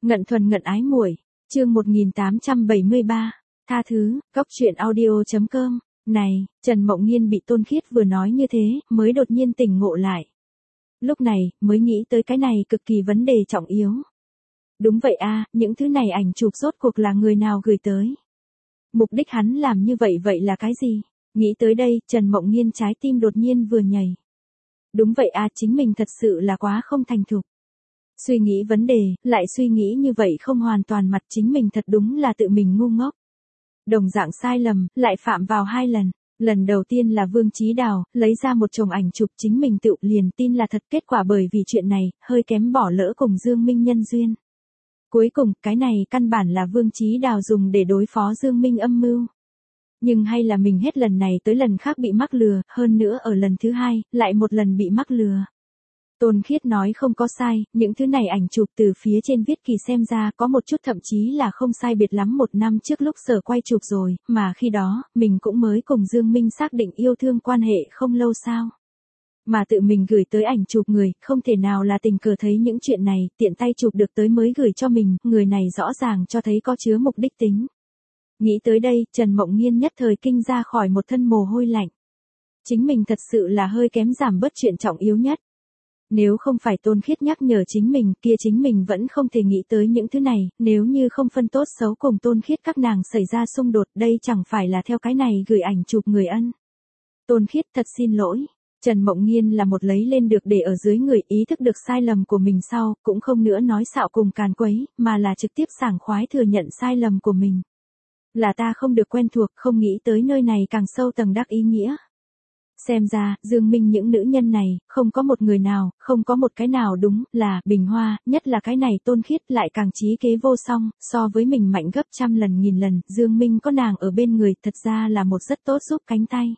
Ngận thuần ngận ái muội, chương 1873, tha thứ, góc truyện audio.com, này, Trần Mộng Nhiên bị Tôn Khiết vừa nói như thế, mới đột nhiên tỉnh ngộ lại. Lúc này, mới nghĩ tới cái này cực kỳ vấn đề trọng yếu. Đúng vậy a, những thứ này ảnh chụp rốt cuộc là người nào gửi tới? Mục đích hắn làm như vậy là cái gì? Nghĩ tới đây, Trần Mộng Nhiên trái tim đột nhiên vừa nhảy. Đúng vậy a, chính mình thật sự là quá không thành thục. Suy nghĩ vấn đề, lại suy nghĩ như vậy không hoàn toàn mặt chính mình thật đúng là tự mình ngu ngốc. Đồng dạng sai lầm, lại phạm vào 2 lần. Lần đầu tiên là Vương Chí Đào, lấy ra một chồng ảnh chụp chính mình tự liền tin là thật, kết quả bởi vì chuyện này, hơi kém bỏ lỡ cùng Dương Minh nhân duyên. Cuối cùng, cái này căn bản là Vương Chí Đào dùng để đối phó Dương Minh âm mưu. Nhưng hay là mình hết lần này tới lần khác bị mắc lừa, hơn nữa ở lần thứ 2, lại một lần bị mắc lừa. Tôn Khiết nói không có sai, những thứ này ảnh chụp từ phía trên viết kỳ xem ra có một chút thậm chí là không sai biệt lắm 1 năm trước lúc Sở quay chụp rồi, mà khi đó, mình cũng mới cùng Dương Minh xác định yêu thương quan hệ không lâu sao. Mà tự mình gửi tới ảnh chụp người, không thể nào là tình cờ thấy những chuyện này, tiện tay chụp được tới mới gửi cho mình, người này rõ ràng cho thấy có chứa mục đích tính. Nghĩ tới đây, Trần Mộng Nhiên nhất thời kinh ra khỏi một thân mồ hôi lạnh. Chính mình thật sự là hơi kém giảm bớt chuyện trọng yếu nhất. Nếu không phải Tôn Khiết nhắc nhở chính mình, kia chính mình vẫn không thể nghĩ tới những thứ này, nếu như không phân tốt xấu cùng Tôn Khiết các nàng xảy ra xung đột, đây chẳng phải là theo cái này gửi ảnh chụp người ân. Tôn Khiết thật xin lỗi. Trần Mộng Nhiên là một lấy lên được để ở dưới người, ý thức được sai lầm của mình sau, cũng không nữa nói xạo cùng càn quấy, mà là trực tiếp sảng khoái thừa nhận sai lầm của mình. Là ta không được quen thuộc, không nghĩ tới nơi này càng sâu tầng đắc ý nghĩa. Xem ra, Dương Minh những nữ nhân này, không có một người nào, không có một cái nào đúng, là, Bình Hoa, nhất là cái này Tôn Khiết lại càng trí kế vô song, so với mình mạnh gấp 100 lần nghìn lần, Dương Minh có nàng ở bên người, thật ra là một rất tốt giúp cánh tay.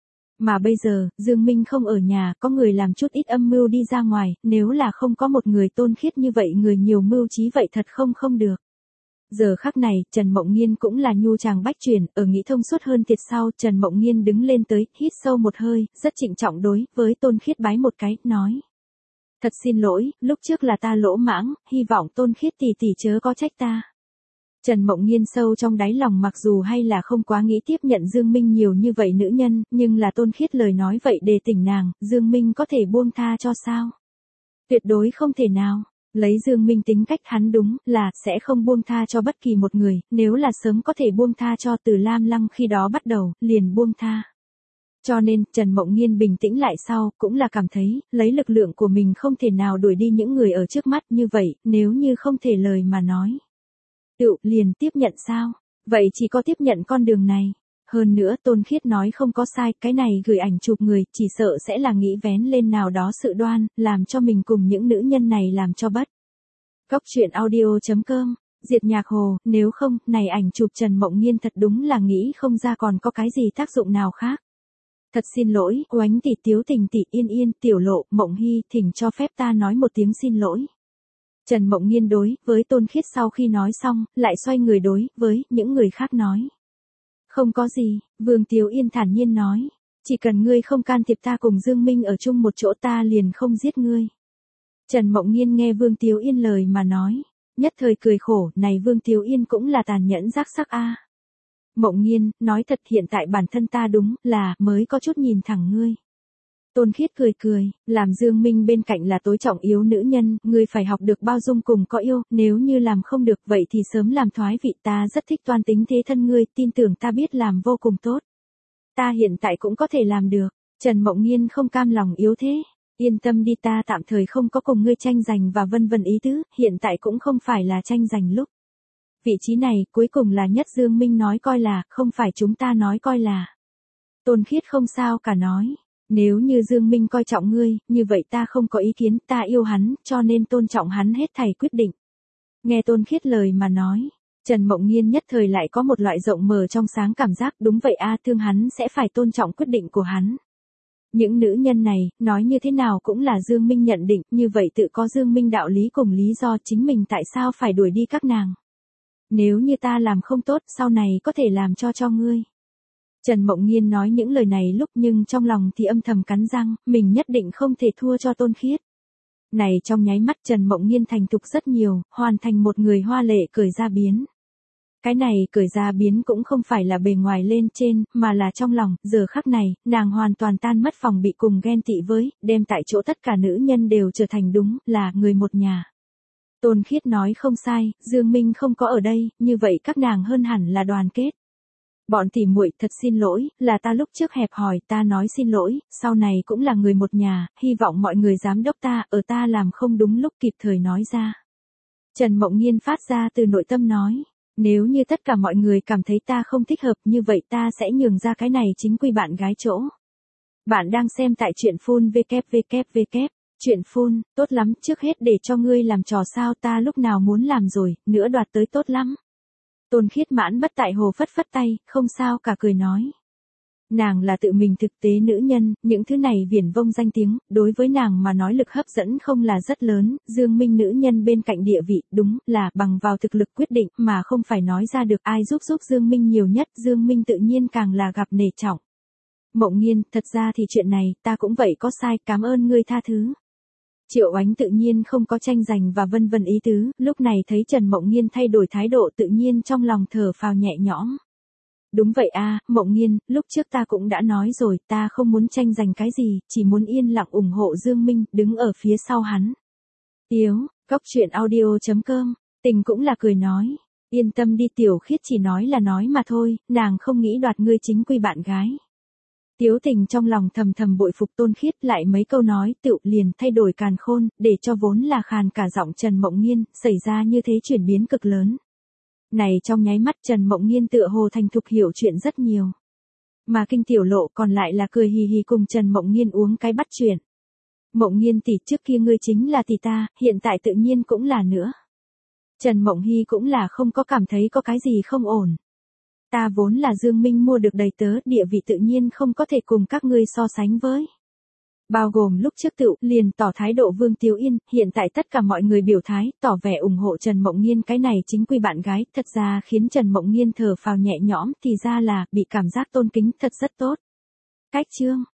Mà bây giờ, Dương Minh không ở nhà, có người làm chút ít âm mưu đi ra ngoài, nếu là không có một người Tôn Khiết như vậy người nhiều mưu trí vậy thật không được. Giờ khắc này, Trần Mộng Nhiên cũng là nhu chàng bách chuyển, ở nghĩ thông suốt hơn thiệt sau, Trần Mộng Nhiên đứng lên tới, hít sâu một hơi, rất trịnh trọng đối với Tôn Khiết bái một cái, nói. Thật xin lỗi, lúc trước là ta lỗ mãng, hy vọng Tôn Khiết tỷ tỷ chớ có trách ta. Trần Mộng Nhiên sâu trong đáy lòng mặc dù hay là không quá nghĩ tiếp nhận Dương Minh nhiều như vậy nữ nhân, nhưng là Tôn Khiết lời nói vậy để tỉnh nàng, Dương Minh có thể buông tha cho sao? Tuyệt đối không thể nào. Lấy Dương Minh tính cách hắn đúng là sẽ không buông tha cho bất kỳ một người, nếu là sớm có thể buông tha cho từ Lam Lăng khi đó bắt đầu, liền buông tha. Cho nên, Trần Mộng Nhiên bình tĩnh lại sau, cũng là cảm thấy, lấy lực lượng của mình không thể nào đuổi đi những người ở trước mắt như vậy, nếu như không thể lời mà nói. Liền tiếp nhận sao? Vậy chỉ có tiếp nhận con đường này. Hơn nữa Tôn Khiết nói không có sai, cái này gửi ảnh chụp người, chỉ sợ sẽ là nghĩ vén lên nào đó sự đoan, làm cho mình cùng những nữ nhân này làm cho bất. Góc truyện audio.com, Diệt Nhạc Hồ, nếu không, này ảnh chụp Trần Mộng Nhiên thật đúng là nghĩ không ra còn có cái gì tác dụng nào khác. Thật xin lỗi, Oánh tỷ, Tiếu Tình tỷ, Yên Yên, Tiểu Lộ, Mộng Hy, thỉnh cho phép ta nói một tiếng xin lỗi. Trần Mộng Nhiên đối với Tôn Khiết sau khi nói xong, lại xoay người đối với những người khác nói. Không có gì, Vương Tiếu Yên thản nhiên nói. Chỉ cần ngươi không can thiệp ta cùng Dương Minh ở chung một chỗ ta liền không giết ngươi. Trần Mộng Nhiên nghe Vương Tiếu Yên lời mà nói. Nhất thời cười khổ, này Vương Tiếu Yên cũng là tàn nhẫn rác sắc a. Mộng Nhiên, nói thật hiện tại bản thân ta đúng là mới có chút nhìn thẳng ngươi. Tôn Khiết cười, làm Dương Minh bên cạnh là tối trọng yếu nữ nhân, ngươi phải học được bao dung cùng có yêu, nếu như làm không được vậy thì sớm làm thoái vị, ta rất thích toan tính thế thân ngươi, tin tưởng ta biết làm vô cùng tốt. Ta hiện tại cũng có thể làm được. Trần Mộng Nhiên không cam lòng yếu thế. Yên tâm đi, ta tạm thời không có cùng ngươi tranh giành và vân vân ý tứ, hiện tại cũng không phải là tranh giành lúc. Vị trí này cuối cùng là nhất Dương Minh nói coi là, không phải chúng ta nói coi là. Tôn Khiết không sao cả nói. Nếu như Dương Minh coi trọng ngươi, như vậy ta không có ý kiến, ta yêu hắn, cho nên tôn trọng hắn hết thảy quyết định. Nghe Tôn Khiết lời mà nói, Trần Mộng Nhiên nhất thời lại có một loại rộng mở trong sáng cảm giác, đúng vậy a, thương hắn sẽ phải tôn trọng quyết định của hắn. Những nữ nhân này, nói như thế nào cũng là Dương Minh nhận định, như vậy tự có Dương Minh đạo lý cùng lý do chính mình tại sao phải đuổi đi các nàng. Nếu như ta làm không tốt, sau này có thể làm cho ngươi. Trần Mộng Nhiên nói những lời này lúc nhưng trong lòng thì âm thầm cắn răng, mình nhất định không thể thua cho Tôn Khiết. Này trong nháy mắt Trần Mộng Nhiên thành thục rất nhiều, hoàn thành một người hoa lệ cởi ra biến. Cái này cởi ra biến cũng không phải là bề ngoài lên trên, mà là trong lòng, giờ khắc này, nàng hoàn toàn tan mất phòng bị cùng ghen tị với, đem tại chỗ tất cả nữ nhân đều trở thành đúng, là người một nhà. Tôn Khiết nói không sai, Dương Minh không có ở đây, như vậy các nàng hơn hẳn là đoàn kết. Bọn tỉ muội thật xin lỗi, là ta lúc trước hẹp hòi, ta nói xin lỗi, sau này cũng là người một nhà, hy vọng mọi người giám đốc ta, ở ta làm không đúng lúc kịp thời nói ra. Trần Mộng Nhiên phát ra từ nội tâm nói, nếu như tất cả mọi người cảm thấy ta không thích hợp như vậy ta sẽ nhường ra cái này chính quy bạn gái chỗ. Bạn đang xem tại truyện phun www. Chuyện phun, tốt lắm, trước hết để cho ngươi làm trò sao ta lúc nào muốn làm rồi, nữa đoạt tới tốt lắm. Tôn Khiết mãn bất tại hồ phất phất tay, không sao cả cười nói. Nàng là tự mình thực tế nữ nhân, những thứ này viển vông danh tiếng, đối với nàng mà nói lực hấp dẫn không là rất lớn, Dương Minh nữ nhân bên cạnh địa vị, đúng là bằng vào thực lực quyết định mà không phải nói ra được ai giúp Dương Minh nhiều nhất, Dương Minh tự nhiên càng là gặp nể trọng. Mộng Nhiên, thật ra thì chuyện này, ta cũng vậy có sai, cảm ơn ngươi tha thứ. Triệu Ánh tự nhiên không có tranh giành và vân vân ý tứ, lúc này thấy Trần Mộng Nhiên thay đổi thái độ tự nhiên trong lòng thở phào nhẹ nhõm. Đúng vậy a, Mộng Nhiên, lúc trước ta cũng đã nói rồi, ta không muốn tranh giành cái gì, chỉ muốn yên lặng ủng hộ Dương Minh, đứng ở phía sau hắn. Tiếu, Cóc Truyện Audio.com, Tình cũng là cười nói, yên tâm đi Tiểu Khiết chỉ nói là nói mà thôi, nàng không nghĩ đoạt ngươi chính quy bạn gái. Tiếu Tình trong lòng thầm thầm bội phục Tôn Khiết lại mấy câu nói tựu liền thay đổi càn khôn, để cho vốn là khàn cả giọng Trần Mộng Nhiên, xảy ra như thế chuyển biến cực lớn. Này trong nháy mắt Trần Mộng Nhiên tựa hồ thành thục hiểu chuyện rất nhiều. Mà Kinh Tiểu Lộ còn lại là cười hì hì cùng Trần Mộng Nhiên uống cái bắt chuyện. Mộng Nhiên tỷ trước kia ngươi chính là tỷ ta, hiện tại tự nhiên cũng là nữa. Trần Mộng Hy cũng là không có cảm thấy có cái gì không ổn. Ta vốn là Dương Minh mua được đầy tớ, địa vị tự nhiên không có thể cùng các ngươi so sánh với. Bao gồm lúc trước tựu liền tỏ thái độ Vương Tiếu Yên, hiện tại tất cả mọi người biểu thái, tỏ vẻ ủng hộ Trần Mộng Nhiên cái này chính quy bạn gái, thật ra khiến Trần Mộng Nhiên thở phào nhẹ nhõm, thì ra là, bị cảm giác tôn kính thật rất tốt. Cách chương.